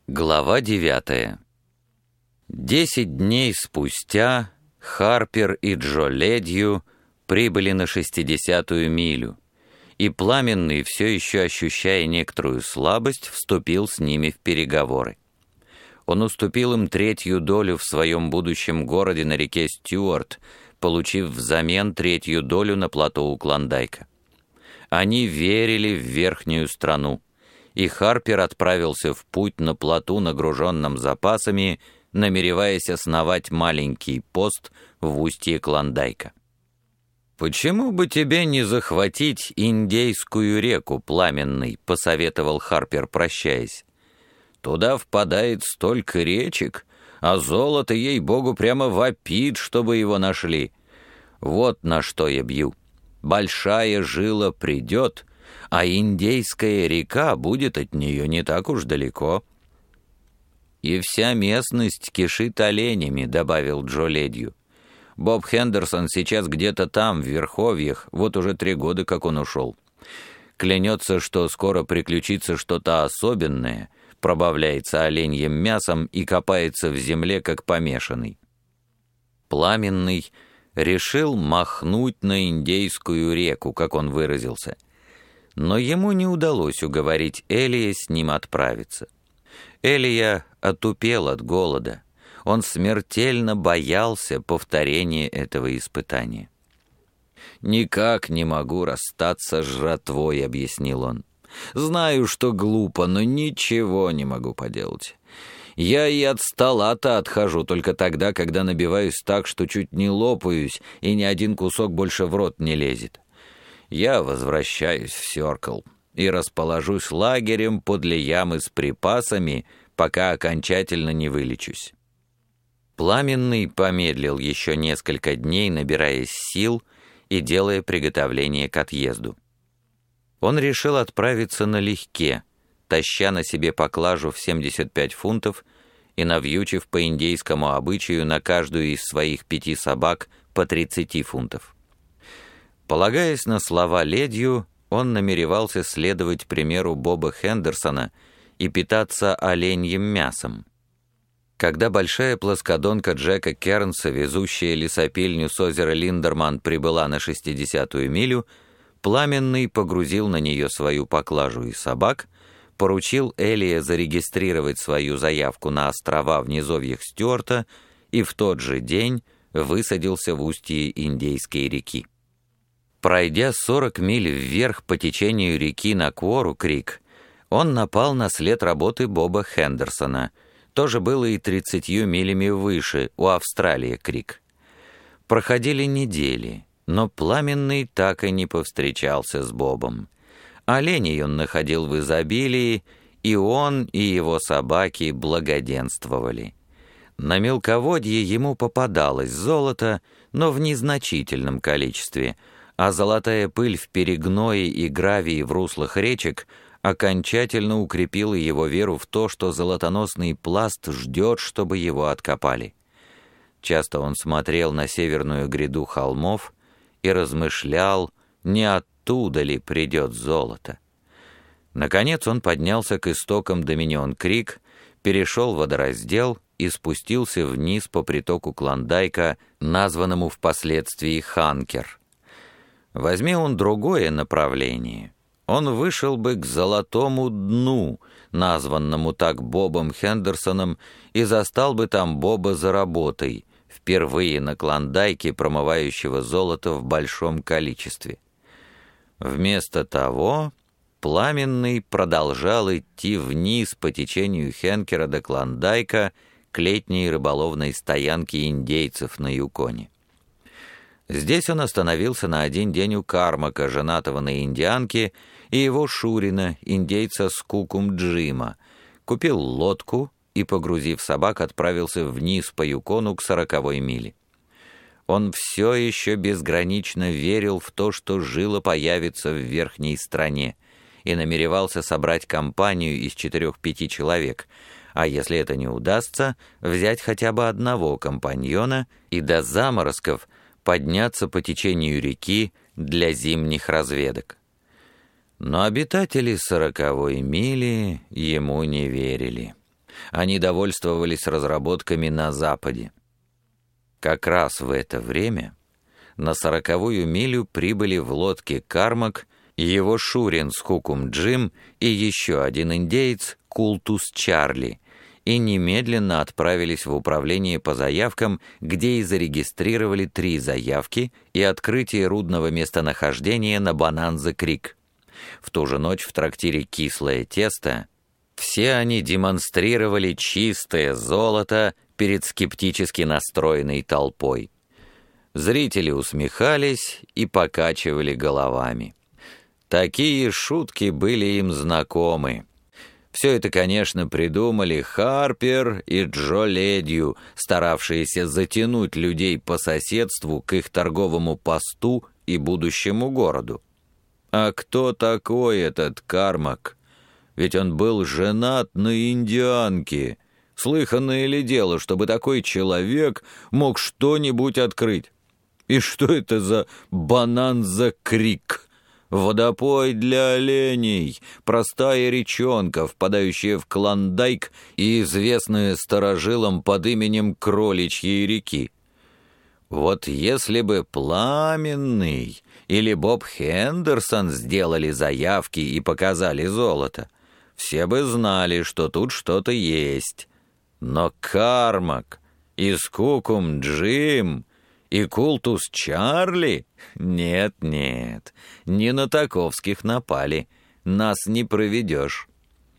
Глава 9. 10 дней спустя Харпер и Джо Ледью прибыли на 60-ю милю, и Пламенный, все еще ощущая некоторую слабость, вступил с ними в переговоры. Он уступил им 1/3 долю в своем будущем городе на реке Стюарт, получив взамен 1/3 долю на плато у Клондайка. Они верили в верхнюю страну, и Харпер отправился в путь на плоту, нагруженном запасами, намереваясь основать маленький пост в устье Клондайка. «Почему бы тебе не захватить Индейскую реку, Пламенный?» — посоветовал Харпер, прощаясь. «Туда впадает столько речек, а золото, ей-богу, прямо вопит, чтобы его нашли. Вот на что я бью. Большая жила придет, а Индейская река будет от нее не так уж далеко». «И вся местность кишит оленями», — добавил Джо Ледью. «Боб Хендерсон сейчас где-то там, в Верховьях, вот уже 3 года, как он ушел. Клянется, что скоро приключится что-то особенное, пробавляется оленьим мясом и копается в земле, как помешанный». Пламенный решил махнуть на Индейскую реку, как он выразился. Но ему не удалось уговорить Элия с ним отправиться. Элия отупел от голода. Он смертельно боялся повторения этого испытания. «Никак не могу расстаться с жратвой», — объяснил он. «Знаю, что глупо, но ничего не могу поделать. Я и от стола-то отхожу только тогда, когда набиваюсь так, что чуть не лопаюсь, и ни один кусок больше в рот не лезет. Я возвращаюсь в Сёркл и расположусь лагерем подле ямы с припасами, пока окончательно не вылечусь». Пламенный помедлил еще несколько дней, набираясь сил и делая приготовление к отъезду. Он решил отправиться налегке, таща на себе поклажу в 75 фунтов и навьючив по индейскому обычаю на каждую из своих 5 собак по 30 фунтов. Полагаясь на слова Ледью, он намеревался следовать примеру Боба Хендерсона и питаться оленьим мясом. Когда большая плоскодонка Джека Кернса, везущая лесопильню с озера Линдерман, прибыла на 60-ю милю, Пламенный погрузил на нее свою поклажу и собак, поручил Элия зарегистрировать свою заявку на острова в низовьях Стюарта и в тот же день высадился в устье Индейской реки. Пройдя 40 миль вверх по течению реки на Куору-Крик, он напал на след работы Боба Хендерсона. Тоже было и 30 милями выше, у Австралии-Крик. Проходили недели, но Пламенный так и не повстречался с Бобом. Оленей он находил в изобилии, и он, и его собаки благоденствовали. На мелководье ему попадалось золото, но в незначительном количестве, а золотая пыль в перегное и гравии в руслах речек окончательно укрепила его веру в то, что золотоносный пласт ждет, чтобы его откопали. Часто он смотрел на северную гряду холмов и размышлял, не оттуда ли придет золото. Наконец он поднялся к истокам Доминион-Крик, перешел водораздел и спустился вниз по притоку Клондайка, названному впоследствии Ханкер. Возьми он другое направление, он вышел бы к Золотому дну, названному так Бобом Хендерсоном, и застал бы там Боба за работой, впервые на Клондайке промывающего золото в большом количестве. Вместо того Пламенный продолжал идти вниз по течению Хенкера до Клондайка к летней рыболовной стоянке индейцев на Юконе. Здесь он остановился на 1 день у Кармака, женатого на индианке, и его шурина, индейца Скукум Джима, купил лодку и, погрузив собак, отправился вниз по Юкону к 40-й миле. Он все еще безгранично верил в то, что жила появится в верхней стране, и намеревался собрать компанию из 4-5 человек, а если это не удастся, взять хотя бы одного компаньона и до заморозков подняться по течению реки для зимних разведок. Но обитатели 40-й мили ему не верили. Они довольствовались разработками на Западе. Как раз в это время на 40-ю милю прибыли в лодке Кармак, его шурин Скукум Джим и еще один индеец Култус Чарли, и немедленно отправились в управление по заявкам, где и зарегистрировали 3 заявки и открытие рудного местонахождения на Бонанза-Крик. В ту же ночь в трактире «Кислое тесто» все они демонстрировали чистое золото перед скептически настроенной толпой. Зрители усмехались и покачивали головами. Такие шутки были им знакомы. Все это, конечно, придумали Харпер и Джо Ледью, старавшиеся затянуть людей по соседству к их торговому посту и будущему городу. А кто такой этот Кармак? Ведь он был женат на индианке. Слыханное ли дело, чтобы такой человек мог что-нибудь открыть? И что это за Бонанза-Крик? Водопой для оленей, простая речонка, впадающая в Клондайк и известная старожилам под именем Кроличьей реки. Вот если бы Пламенный или Боб Хендерсон сделали заявки и показали золото, все бы знали, что тут что-то есть. Но Кармак и Скукум Джим и Култус Чарли? Нет, не на таковских напали. Нас не проведешь.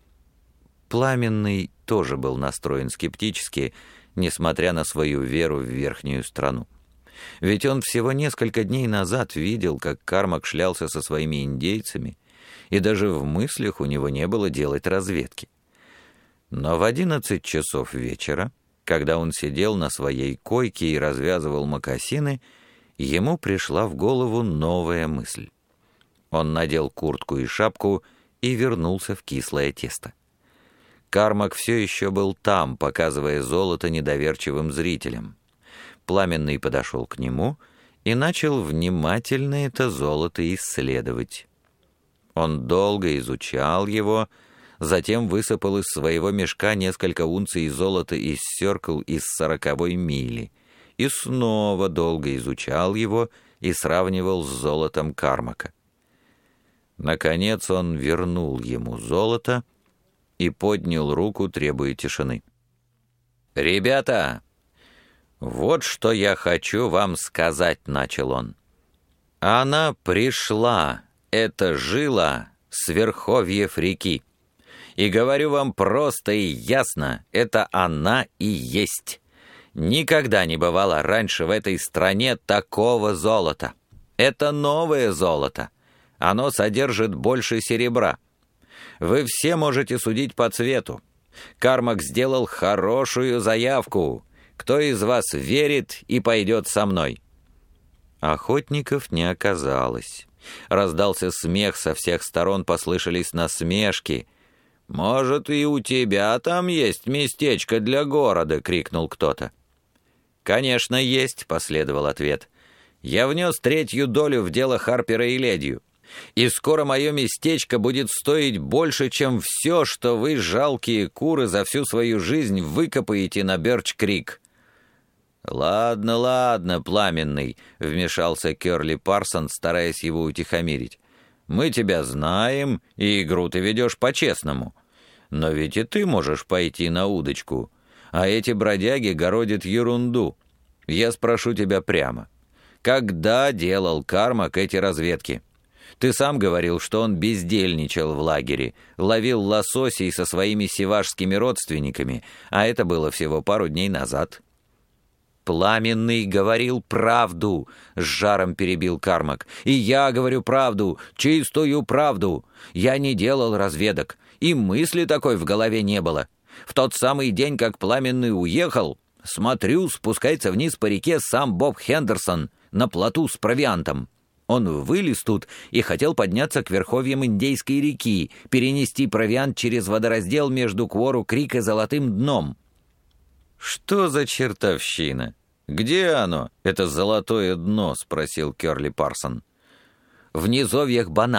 Пламенный тоже был настроен скептически, несмотря на свою веру в верхнюю страну. Ведь он всего несколько дней назад видел, как Кармак шлялся со своими индейцами, и даже в мыслях у него не было делать разведки. Но в 11 часов вечера, когда он сидел на своей койке и развязывал мокасины, ему пришла в голову новая мысль. Он надел куртку и шапку и вернулся в Кислое тесто. Кармак все еще был там, показывая золото недоверчивым зрителям. Пламенный подошел к нему и начал внимательно это золото исследовать. Он долго изучал его, затем высыпал из своего мешка несколько унций золота из Сёркл из 40-й мили и снова долго изучал его и сравнивал с золотом Кармака. Наконец он вернул ему золото и поднял руку, требуя тишины. «Ребята, вот что я хочу вам сказать», — начал он. «Она пришла, эта жила, с верховьев реки. И говорю вам просто и ясно, это она и есть. Никогда не бывало раньше в этой стране такого золота. Это новое золото. Оно содержит больше серебра. Вы все можете судить по цвету. Кармак сделал хорошую заявку. Кто из вас верит и пойдет со мной?» Охотников не оказалось. Раздался смех, со всех сторон послышались насмешки. «Может, и у тебя там есть местечко для города?» — крикнул кто-то. «Конечно, есть», — последовал ответ. «Я внес 1/3 долю в дело Харпера и Ледью, и скоро мое местечко будет стоить больше, чем все, что вы, жалкие куры, за всю свою жизнь выкопаете на Бёрч-Крик». «Ладно, Пламенный», — вмешался Кёрли Парсон, стараясь его утихомирить. «Мы тебя знаем, и игру ты ведешь по-честному. Но ведь и ты можешь пойти на удочку. А эти бродяги городят ерунду. Я спрошу тебя прямо. Когда делал Кармак эти разведки? Ты сам говорил, что он бездельничал в лагере, ловил лососей со своими севашскими родственниками, а это было всего пару дней назад». «Пламенный говорил правду», — с жаром перебил Кармак. «И я говорю правду, чистую правду. Я не делал разведок, и мысли такой в голове не было. В тот самый день, как Пламенный уехал, смотрю, спускается вниз по реке сам Боб Хендерсон на плоту с провиантом. Он вылез тут и хотел подняться к верховьям Индейской реки, перенести провиант через водораздел между Квору-Крик и Золотым дном». «Что за чертовщина? Где оно, это золотое дно?» — спросил Кёрли Парсон. «В низовьях Бонанзы.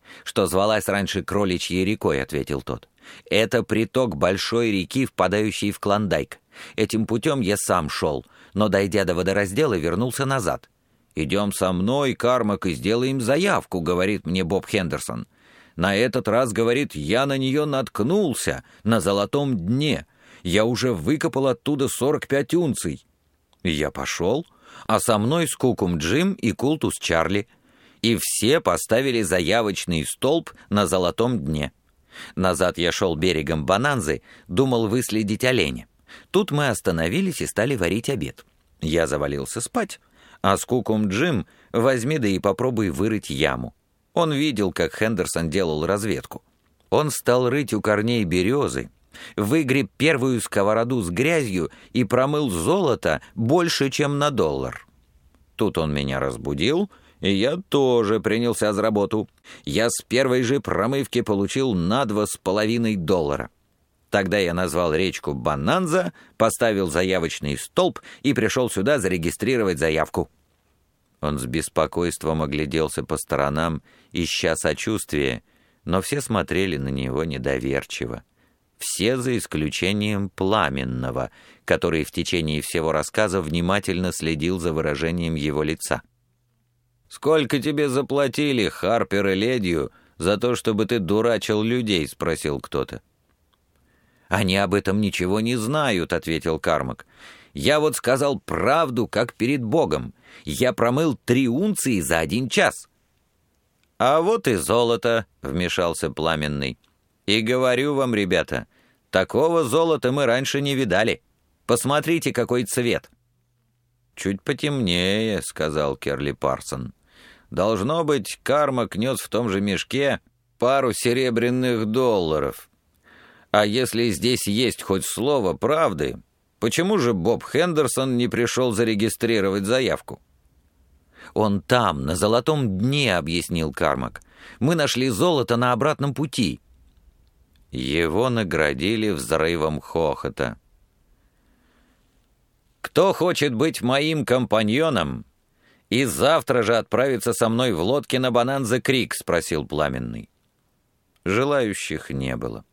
«Что звалась раньше Кроличьей рекой», — ответил тот. «Это приток большой реки, впадающей в Клондайк. Этим путем я сам шел, но, дойдя до водораздела, вернулся назад. «Идем со мной, Кармак, и сделаем заявку», — говорит мне Боб Хендерсон. «На этот раз, — говорит, — я на нее наткнулся, на золотом дне. Я уже выкопал оттуда 45 унций». И я пошел, а со мной Скукум Джим и Култус Чарли. И все поставили заявочный столб на золотом дне. Назад я шел берегом Бонанзы, думал выследить оленя. Тут мы остановились и стали варить обед. Я завалился спать, а Скукум Джим возьми да и попробуй вырыть яму. Он видел, как Хендерсон делал разведку. Он стал рыть у корней березы, выгреб первую сковороду с грязью и промыл золото больше, чем на $1. Тут он меня разбудил, и я тоже принялся за работу. Я с первой же промывки получил на $2,5. Тогда я назвал речку Бонанза, поставил заявочный столб и пришел сюда зарегистрировать заявку». Он с беспокойством огляделся по сторонам, ища сочувствия, но все смотрели на него недоверчиво. Все за исключением Пламенного, который в течение всего рассказа внимательно следил за выражением его лица. «Сколько тебе заплатили, Харпер и Ледью, за то, чтобы ты дурачил людей?» — спросил кто-то. «Они об этом ничего не знают», — ответил Кармак. «Я вот сказал правду, как перед Богом. Я промыл 3 унции за 1 час». «А вот и золото», — вмешался Пламенный. «И говорю вам, ребята, такого золота мы раньше не видали. Посмотрите, какой цвет». «Чуть потемнее», — сказал Керли Парсон. «Должно быть, Кармак нес в том же мешке пару серебряных $. А если здесь есть хоть слово правды, почему же Боб Хендерсон не пришел зарегистрировать заявку?» «Он там, на золотом дне», — объяснил Кармак. «Мы нашли золото на обратном пути». Его наградили взрывом хохота. «Кто хочет быть моим компаньоном и завтра же отправиться со мной в лодке на Бонанза-Крик?» — спросил Пламенный. Желающих не было.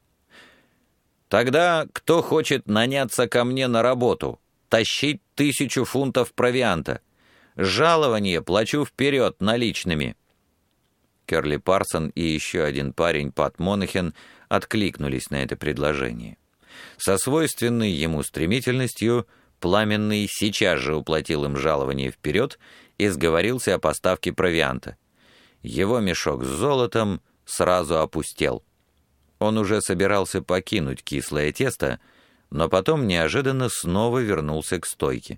«Тогда кто хочет наняться ко мне на работу, тащить 1000 фунтов провианта? Жалование плачу вперед наличными». Керли Парсон и еще один парень, Пат Монахен, откликнулись на это предложение. Со свойственной ему стремительностью Пламенный сейчас же уплатил им жалование вперед и сговорился о поставке провианта. Его мешок с золотом сразу опустел. Он уже собирался покинуть кислое тесто, но потом неожиданно снова вернулся к стойке.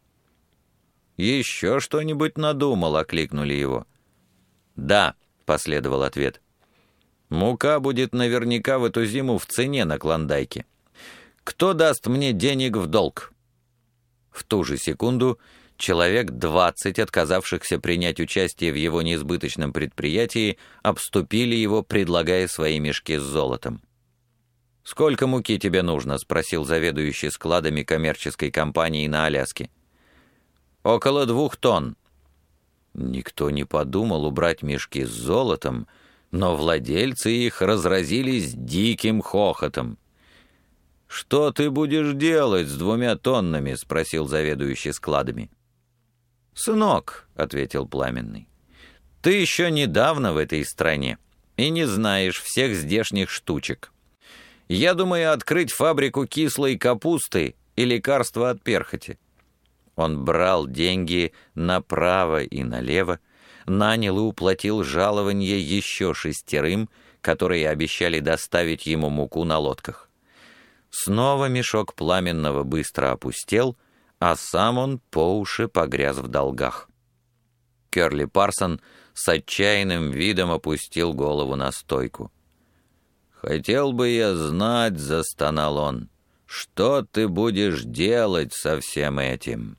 «Еще что-нибудь надумал?» — окликнули его. «Да», — последовал ответ. «Мука будет наверняка в эту зиму в цене на Клондайке. Кто даст мне денег в долг?» В ту же секунду человек 20, отказавшихся принять участие в его неизбыточном предприятии, обступили его, предлагая свои мешки с золотом. «Сколько муки тебе нужно?» — спросил заведующий складами коммерческой компании на Аляске. «Около 2 тонн». Никто не подумал убрать мешки с золотом, но владельцы их разразились диким хохотом. «Что ты будешь делать с 2 тоннами?» — спросил заведующий складами. «Сынок», — ответил Пламенный, — «ты еще недавно в этой стране и не знаешь всех здешних штучек. Я думаю открыть фабрику кислой капусты и лекарства от перхоти». Он брал деньги направо и налево, нанял и уплатил жалование еще 6, которые обещали доставить ему муку на лодках. Снова мешок Пламенного быстро опустел, а сам он по уши погряз в долгах. Керли Парсон с отчаянным видом опустил голову на стойку. «Хотел бы я знать, — застонал он, — что ты будешь делать со всем этим?»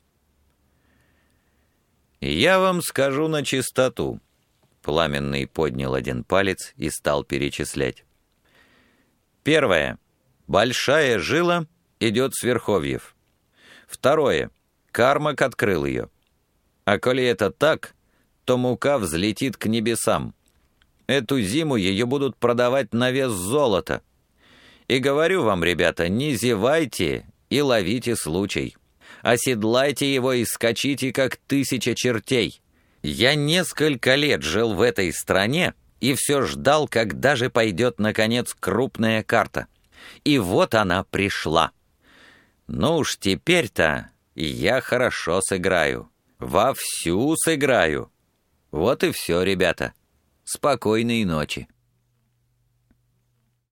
«Я вам скажу на чистоту». Пламенный поднял 1 палец и стал перечислять. «Первое. Большая жила идет с верховьев. 2. Кармак открыл ее. А коли это так, то мука взлетит к небесам. Эту зиму ее будут продавать на вес золота. И говорю вам, ребята, не зевайте и ловите случай. Оседлайте его и скачите, как 1000 чертей. Я несколько лет жил в этой стране и все ждал, когда же пойдет, наконец, крупная карта. И вот она пришла. Ну уж теперь-то я хорошо сыграю, вовсю сыграю. Вот и все, ребята. Спокойной ночи.